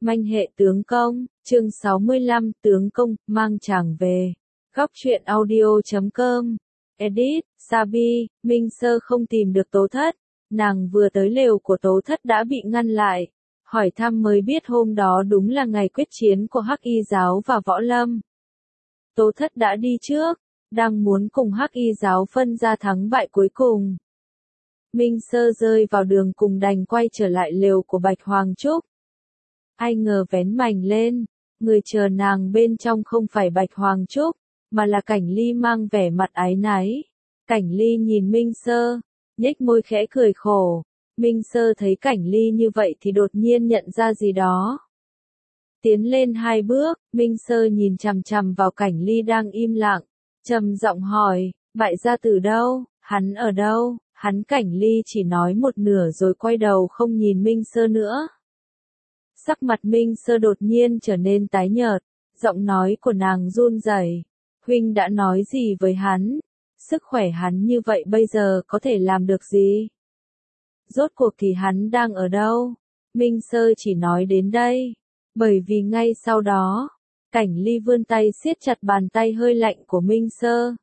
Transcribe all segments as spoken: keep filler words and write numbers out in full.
Manh hệ tướng công, chương sáu mươi lăm, tướng công, mang chàng về. Góc truyện audio chấm com. Edit, Sabi, Minh Sơ không tìm được Tố Thất. Nàng vừa tới lều của Tố Thất đã bị ngăn lại. Hỏi thăm mới biết hôm đó đúng là ngày quyết chiến của Hắc Y giáo và Võ Lâm. Tố Thất đã đi trước, đang muốn cùng Hắc Y giáo phân ra thắng bại cuối cùng. Minh Sơ rơi vào đường cùng đành quay trở lại lều của Bạch Hoàng Trúc. Ai ngờ vén mành lên, người chờ nàng bên trong không phải Bạch Hoàng Trúc, mà là Cảnh Ly mang vẻ mặt áy náy. Cảnh Ly nhìn Minh Sơ, nhếch môi khẽ cười khổ. Minh Sơ thấy Cảnh Ly như vậy thì đột nhiên nhận ra gì đó. Tiến lên hai bước, Minh Sơ nhìn chằm chằm vào Cảnh Ly đang im lặng, trầm giọng hỏi, bại gia tử đâu, hắn ở đâu? Hắn Cảnh Ly chỉ nói một nửa rồi quay đầu không nhìn Minh Sơ nữa. Sắc mặt Minh Sơ đột nhiên trở nên tái nhợt, giọng nói của nàng run rẩy. Huynh đã nói gì với hắn? Sức khỏe hắn như vậy bây giờ có thể làm được gì? Rốt cuộc thì hắn đang ở đâu? Minh Sơ chỉ nói đến đây, bởi vì ngay sau đó, Cảnh Ly vươn tay siết chặt bàn tay hơi lạnh của Minh Sơ.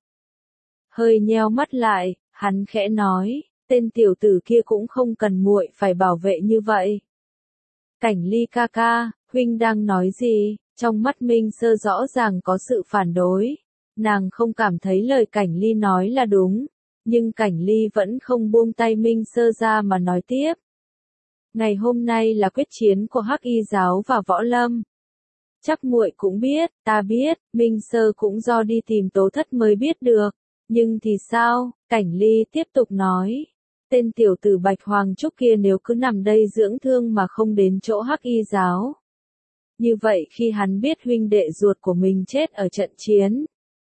Hơi nheo mắt lại, hắn khẽ nói, tên tiểu tử kia cũng không cần muội phải bảo vệ như vậy. Cảnh Ly ca ca, huynh đang nói gì? Trong mắt Minh Sơ rõ ràng có sự phản đối. Nàng không cảm thấy lời Cảnh Ly nói là đúng, nhưng Cảnh Ly vẫn không buông tay Minh Sơ ra mà nói tiếp. Ngày hôm nay là quyết chiến của Hắc Y giáo và Võ Lâm. Chắc muội cũng biết, ta biết, Minh Sơ cũng do đi tìm Tố Thất mới biết được. Nhưng thì sao? Cảnh Ly tiếp tục nói. Tên tiểu tử Bạch Hoàng Trúc kia nếu cứ nằm đây dưỡng thương mà không đến chỗ Hắc Y giáo. Như vậy khi hắn biết huynh đệ ruột của mình chết ở trận chiến,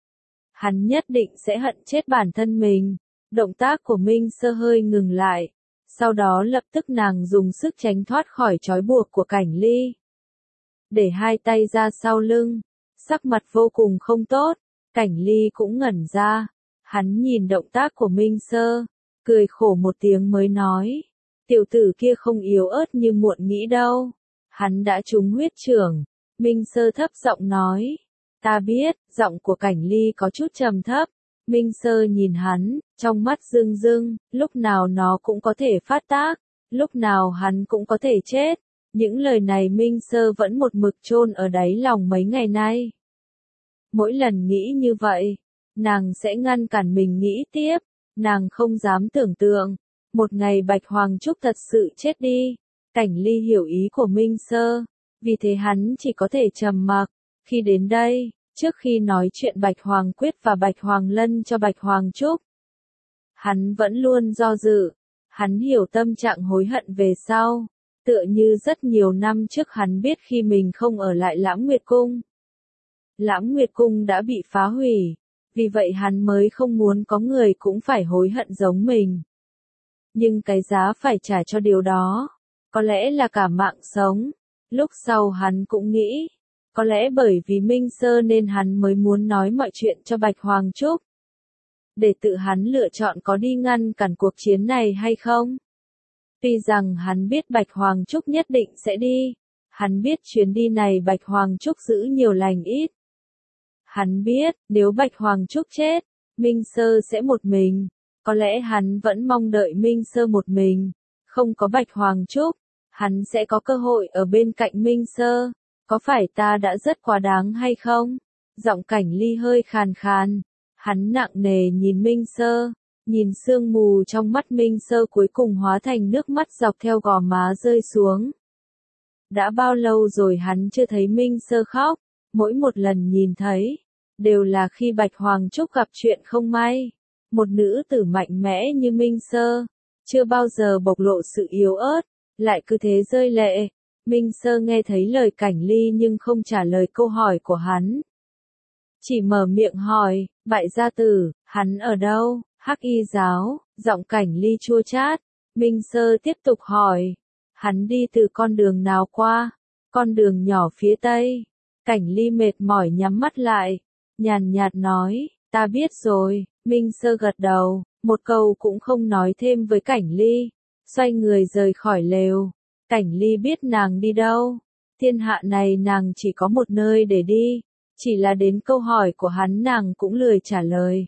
hắn nhất định sẽ hận chết bản thân mình. Động tác của Minh Sơ hơi ngừng lại, sau đó lập tức nàng dùng sức tránh thoát khỏi trói buộc của Cảnh Ly. Để hai tay ra sau lưng, sắc mặt vô cùng không tốt, Cảnh Ly cũng ngẩn ra. Hắn nhìn động tác của Minh Sơ, cười khổ một tiếng mới nói, tiểu tử kia không yếu ớt như muộn nghĩ đâu. Hắn đã trúng huyết trưởng. Minh Sơ thấp giọng nói, ta biết. Giọng của Cảnh Ly có chút trầm thấp. Minh Sơ nhìn hắn, trong mắt rưng rưng, lúc nào nó cũng có thể phát tác, lúc nào hắn cũng có thể chết. Những lời này Minh Sơ vẫn một mực chôn ở đáy lòng mấy ngày nay. Mỗi lần nghĩ như vậy, nàng sẽ ngăn cản mình nghĩ tiếp. Nàng không dám tưởng tượng, một ngày Bạch Hoàng Trúc thật sự chết đi. Cảnh Ly hiểu ý của Minh Sơ, vì thế hắn chỉ có thể trầm mặc. Khi đến đây, trước khi nói chuyện Bạch Hoàng Quyết và Bạch Hoàng Lân cho Bạch Hoàng Trúc, hắn vẫn luôn do dự. Hắn hiểu tâm trạng hối hận về sau, tựa như rất nhiều năm trước hắn biết khi mình không ở lại Lãng Nguyệt Cung. Lãng Nguyệt Cung đã bị phá hủy, vì vậy hắn mới không muốn có người cũng phải hối hận giống mình. Nhưng cái giá phải trả cho điều đó, có lẽ là cả mạng sống. Lúc sau hắn cũng nghĩ, có lẽ bởi vì Minh Sơ nên hắn mới muốn nói mọi chuyện cho Bạch Hoàng Trúc. Để tự hắn lựa chọn có đi ngăn cản cuộc chiến này hay không. Tuy rằng hắn biết Bạch Hoàng Trúc nhất định sẽ đi, hắn biết chuyến đi này Bạch Hoàng Trúc giữ nhiều lành ít. Hắn biết, nếu Bạch Hoàng Trúc chết, Minh Sơ sẽ một mình. Có lẽ hắn vẫn mong đợi Minh Sơ một mình. Không có Bạch Hoàng Trúc, hắn sẽ có cơ hội ở bên cạnh Minh Sơ. Có phải ta đã rất quá đáng hay không? Giọng Cảnh Ly hơi khàn khàn. Hắn nặng nề nhìn Minh Sơ, nhìn sương mù trong mắt Minh Sơ cuối cùng hóa thành nước mắt dọc theo gò má rơi xuống. Đã bao lâu rồi hắn chưa thấy Minh Sơ khóc, mỗi một lần nhìn thấy, đều là khi Bạch Hoàng Trúc gặp chuyện không may. Một nữ tử mạnh mẽ như Minh Sơ, chưa bao giờ bộc lộ sự yếu ớt, lại cứ thế rơi lệ. Minh Sơ nghe thấy lời Cảnh Ly nhưng không trả lời câu hỏi của hắn. Chỉ mở miệng hỏi, bại gia tử, hắn ở đâu? Hắc Y giáo, giọng Cảnh Ly chua chát. Minh Sơ tiếp tục hỏi, hắn đi từ con đường nào qua? Con đường nhỏ phía tây. Cảnh Ly mệt mỏi nhắm mắt lại, nhàn nhạt nói, ta biết rồi. Minh Sơ gật đầu, một câu cũng không nói thêm với Cảnh Ly, xoay người rời khỏi lều. Cảnh Ly biết nàng đi đâu, Thiên hạ này nàng chỉ có một nơi để đi, chỉ là đến câu hỏi của hắn nàng cũng lười trả lời.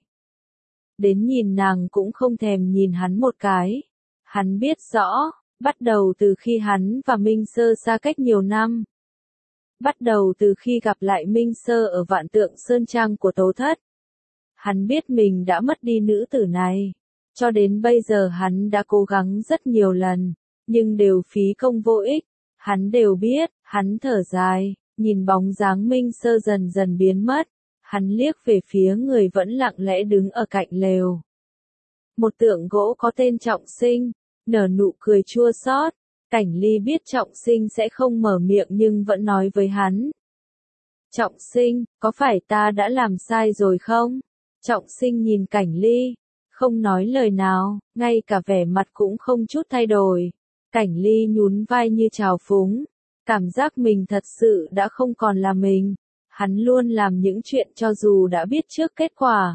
Đến nhìn nàng cũng không thèm nhìn hắn một cái. Hắn biết rõ, bắt đầu từ khi hắn và Minh Sơ xa cách nhiều năm. Bắt đầu từ khi gặp lại Minh Sơ ở Vạn Tượng Sơn Trang của Tố Thất. Hắn biết mình đã mất đi nữ tử này. Cho đến bây giờ hắn đã cố gắng rất nhiều lần, nhưng đều phí công vô ích. Hắn đều biết, hắn thở dài, nhìn bóng dáng Minh Sơ dần dần biến mất. Hắn liếc về phía người vẫn lặng lẽ đứng ở cạnh lều. Một tượng gỗ có tên Trọng Sinh, nở nụ cười chua xót. Cảnh Ly biết Trọng Sinh sẽ không mở miệng nhưng vẫn nói với hắn. Trọng Sinh, có phải ta đã làm sai rồi không? Trọng Sinh nhìn Cảnh Ly, không nói lời nào, ngay cả vẻ mặt cũng không chút thay đổi. Cảnh Ly nhún vai như trào phúng, cảm giác mình thật sự đã không còn là mình. Hắn luôn làm những chuyện cho dù đã biết trước kết quả.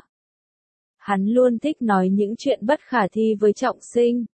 Hắn luôn thích nói những chuyện bất khả thi với Trọng Sinh.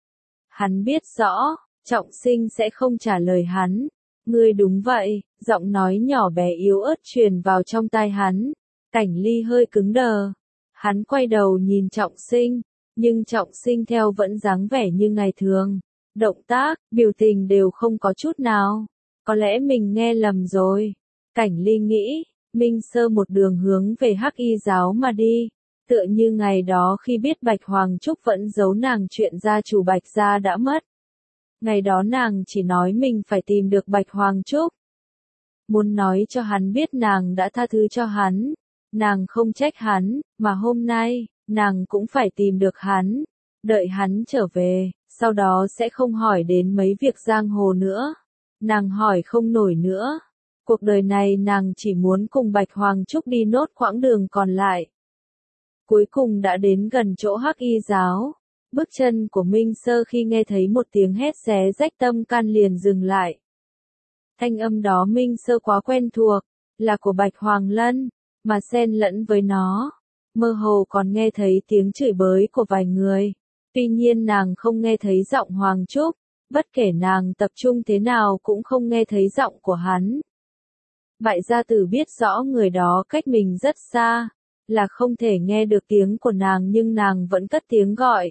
Hắn biết rõ, Trọng Sinh sẽ không trả lời hắn. Ngươi đúng vậy, giọng nói nhỏ bé yếu ớt truyền vào trong tai hắn. Cảnh Ly hơi cứng đờ. Hắn quay đầu nhìn Trọng Sinh, nhưng Trọng Sinh theo vẫn dáng vẻ như ngày thường. Động tác, biểu tình đều không có chút nào. Có lẽ mình nghe lầm rồi. Cảnh Ly nghĩ, Minh Sơ một đường hướng về Hắc Y giáo mà đi. Tựa như ngày đó khi biết Bạch Hoàng Trúc vẫn giấu nàng chuyện gia chủ Bạch gia đã mất. Ngày đó nàng chỉ nói mình phải tìm được Bạch Hoàng Trúc. Muốn nói cho hắn biết nàng đã tha thứ cho hắn. Nàng không trách hắn, mà hôm nay, nàng cũng phải tìm được hắn. Đợi hắn trở về, sau đó sẽ không hỏi đến mấy việc giang hồ nữa. Nàng hỏi không nổi nữa. Cuộc đời này nàng chỉ muốn cùng Bạch Hoàng Trúc đi nốt quãng đường còn lại. Cuối cùng đã đến gần chỗ Hắc Y giáo. Bước chân của Minh Sơ khi nghe thấy một tiếng hét xé rách tâm can liền dừng lại. Thanh âm đó Minh Sơ quá quen thuộc, là của Bạch Hoàng Lân, mà xen lẫn với nó. Mơ hồ còn nghe thấy tiếng chửi bới của vài người. Tuy nhiên nàng không nghe thấy giọng Hoàng Trúc, bất kể nàng tập trung thế nào cũng không nghe thấy giọng của hắn. Bại gia tử biết rõ người đó cách mình rất xa, là không thể nghe được tiếng của nàng nhưng nàng vẫn cất tiếng gọi.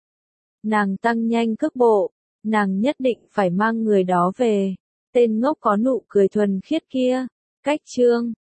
Nàng tăng nhanh cước bộ, nàng nhất định phải mang người đó về. Tên ngốc có nụ cười thuần khiết kia. Cách chương